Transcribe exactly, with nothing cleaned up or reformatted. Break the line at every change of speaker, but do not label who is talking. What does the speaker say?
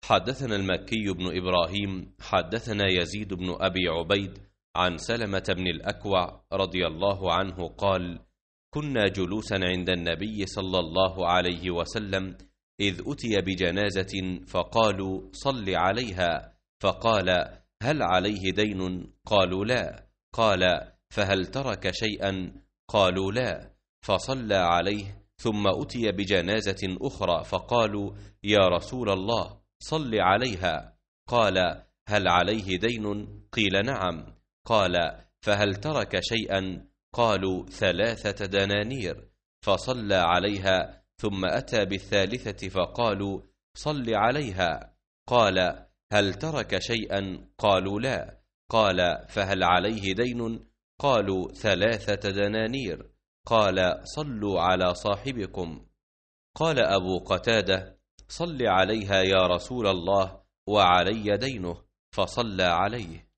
حدثنا المكي بن إبراهيم حدثنا يزيد بن أبي عبيد عن سلمة بن الأكوع رضي الله عنه قال: كنا جلوسا عند النبي صلى الله عليه وسلم إذ أتي بجنازة فقالوا: صل عليها. فقال: هل عليه دين؟ قالوا: لا. قال: فهل ترك شيئا؟ قالوا: لا. فصلى عليه. ثم أتي بجنازة أخرى فقالوا: يا رسول الله صل عليها. قال: هل عليه دين؟ قيل: نعم. قال: فهل ترك شيئا؟ قالوا: ثلاثة دنانير. فصلى عليها. ثم أتى بالثالثة فقالوا: صل عليها. قال: هل ترك شيئا؟ قالوا: لا. قال: فهل عليه دين؟ قالوا: ثلاثة دنانير. قال: صلوا على صاحبكم. قال أبو قتادة: صل عليها يا رسول الله وعلي دينه. فصلى عليه.